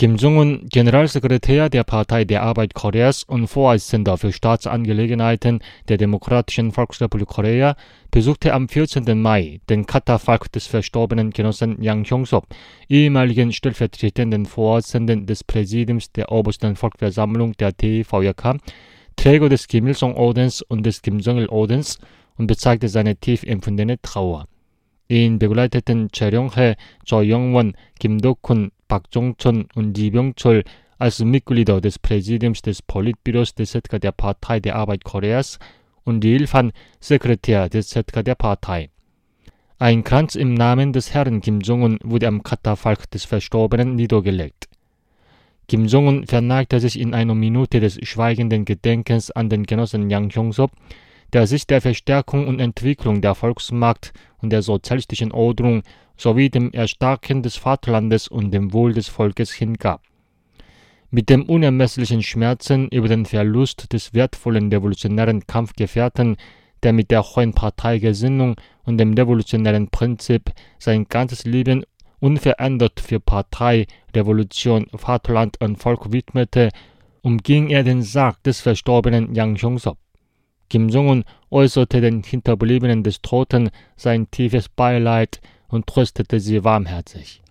Kim Jong-un, Generalsekretär der Partei der Arbeit Koreas und Vorsitzender für Staatsangelegenheiten der Demokratischen Volksrepublik Korea, besuchte am 14. Mai den Katafalk des verstorbenen Genossen Yang Hyong-sop, ehemaligen stellvertretenden Vorsitzenden des Präsidiums der Obersten Volksversammlung der DVJK, Träger des Kim-Il-sung-Ordens und des Kim-Jong-il-Ordens, und bezeigte seine tief empfundene Trauer. Ihn begleiteten Choi Ryong-hae, Cho Yong-won, Kim Do-kun, Park Jong-chol und Lee Byung-chol als Mitglieder des Präsidiums des Politbüros des ZK der Partei der Arbeit Koreas und Lee Il-fan, Sekretär des ZK der Partei. Ein Kranz im Namen des Herrn Kim Jong-un wurde am Katafalk des Verstorbenen niedergelegt. Kim Jong-un verneigte sich in einer Minute des schweigenden Gedenkens an den Genossen Yang Hyong-sop, der sich der Verstärkung und Entwicklung der Volksmacht und der sozialistischen Ordnung sowie dem Erstarken des Vaterlandes und dem Wohl des Volkes hingab. Mit dem unermesslichen Schmerzen über den Verlust des wertvollen revolutionären Kampfgefährten, der mit der hohen Parteigesinnung und dem revolutionären Prinzip sein ganzes Leben unverändert für Partei, Revolution, Vaterland und Volk widmete, umging er den Sarg des verstorbenen Yang Hyong-sop. Kim Jong-un äußerte den Hinterbliebenen des Toten sein tiefes Beileid und tröstete sie warmherzig.